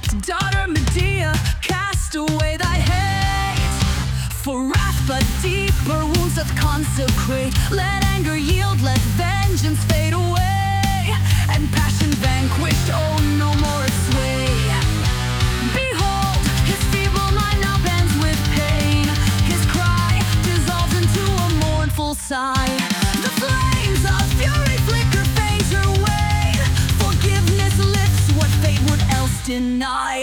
daughter Medea, cast away thy hate. For wrath but deeper wounds doth consecrate. Let anger yield, let vengeance fade away, and passion vanquished, oh no more its sway. Behold, his feeble mind now bends with pain. His cry dissolves into a mournful sigh. The flames of fury flicker, fade her way. Forgiveness lifts what fate would else deny.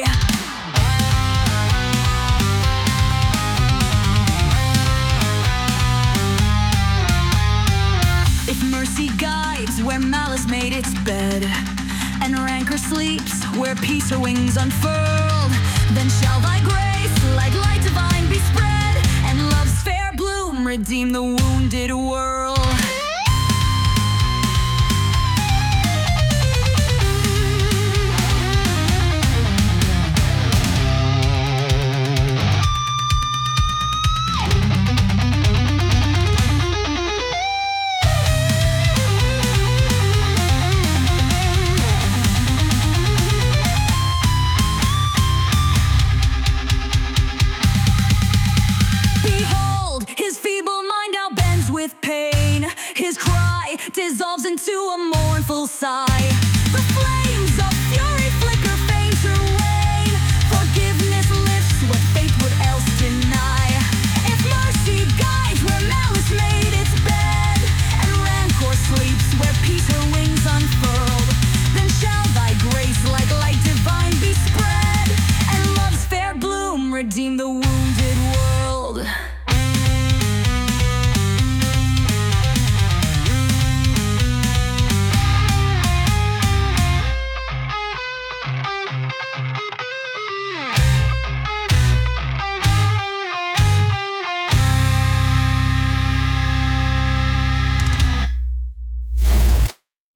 If mercy guides where malice made its bed, and rancor sleeps where peace her wings unfurled, then shall thy grace like light divine be spread, and love's fair bloom redeem the wounded world. With pain, his cry dissolves into a mournful sigh.